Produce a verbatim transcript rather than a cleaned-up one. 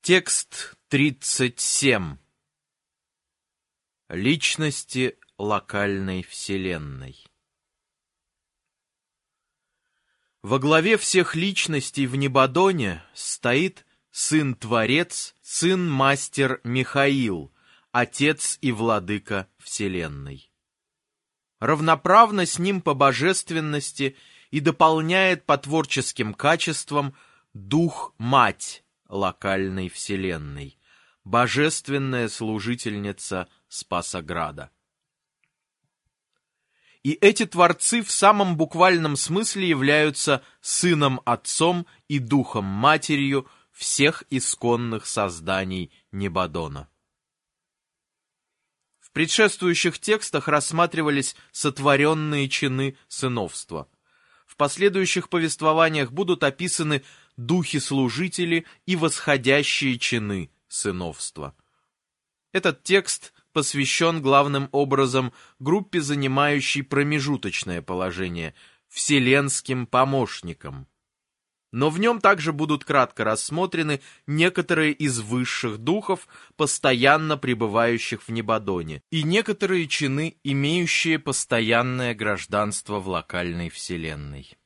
Текст тридцать семь. Личности локальной вселенной. Во главе всех личностей в Небодоне стоит Сын-Творец, Сын-Мастер Михаил, Отец и Владыка Вселенной. Равноправно с ним по божественности и дополняет по творческим качествам Дух-Мать локальной вселенной, божественная служительница Спасограда. И эти творцы в самом буквальном смысле являются Сыном-Отцом и Духом-Матерью всех исконных созданий Небодона. В предшествующих текстах рассматривались сотворенные чины сыновства. В последующих повествованиях будут описаны духи-служители и восходящие чины сыновства. Этот текст посвящен главным образом группе, занимающей промежуточное положение, вселенским помощникам. Но в нем также будут кратко рассмотрены некоторые из высших духов, постоянно пребывающих в Небодоне, и некоторые чины, имеющие постоянное гражданство в локальной вселенной.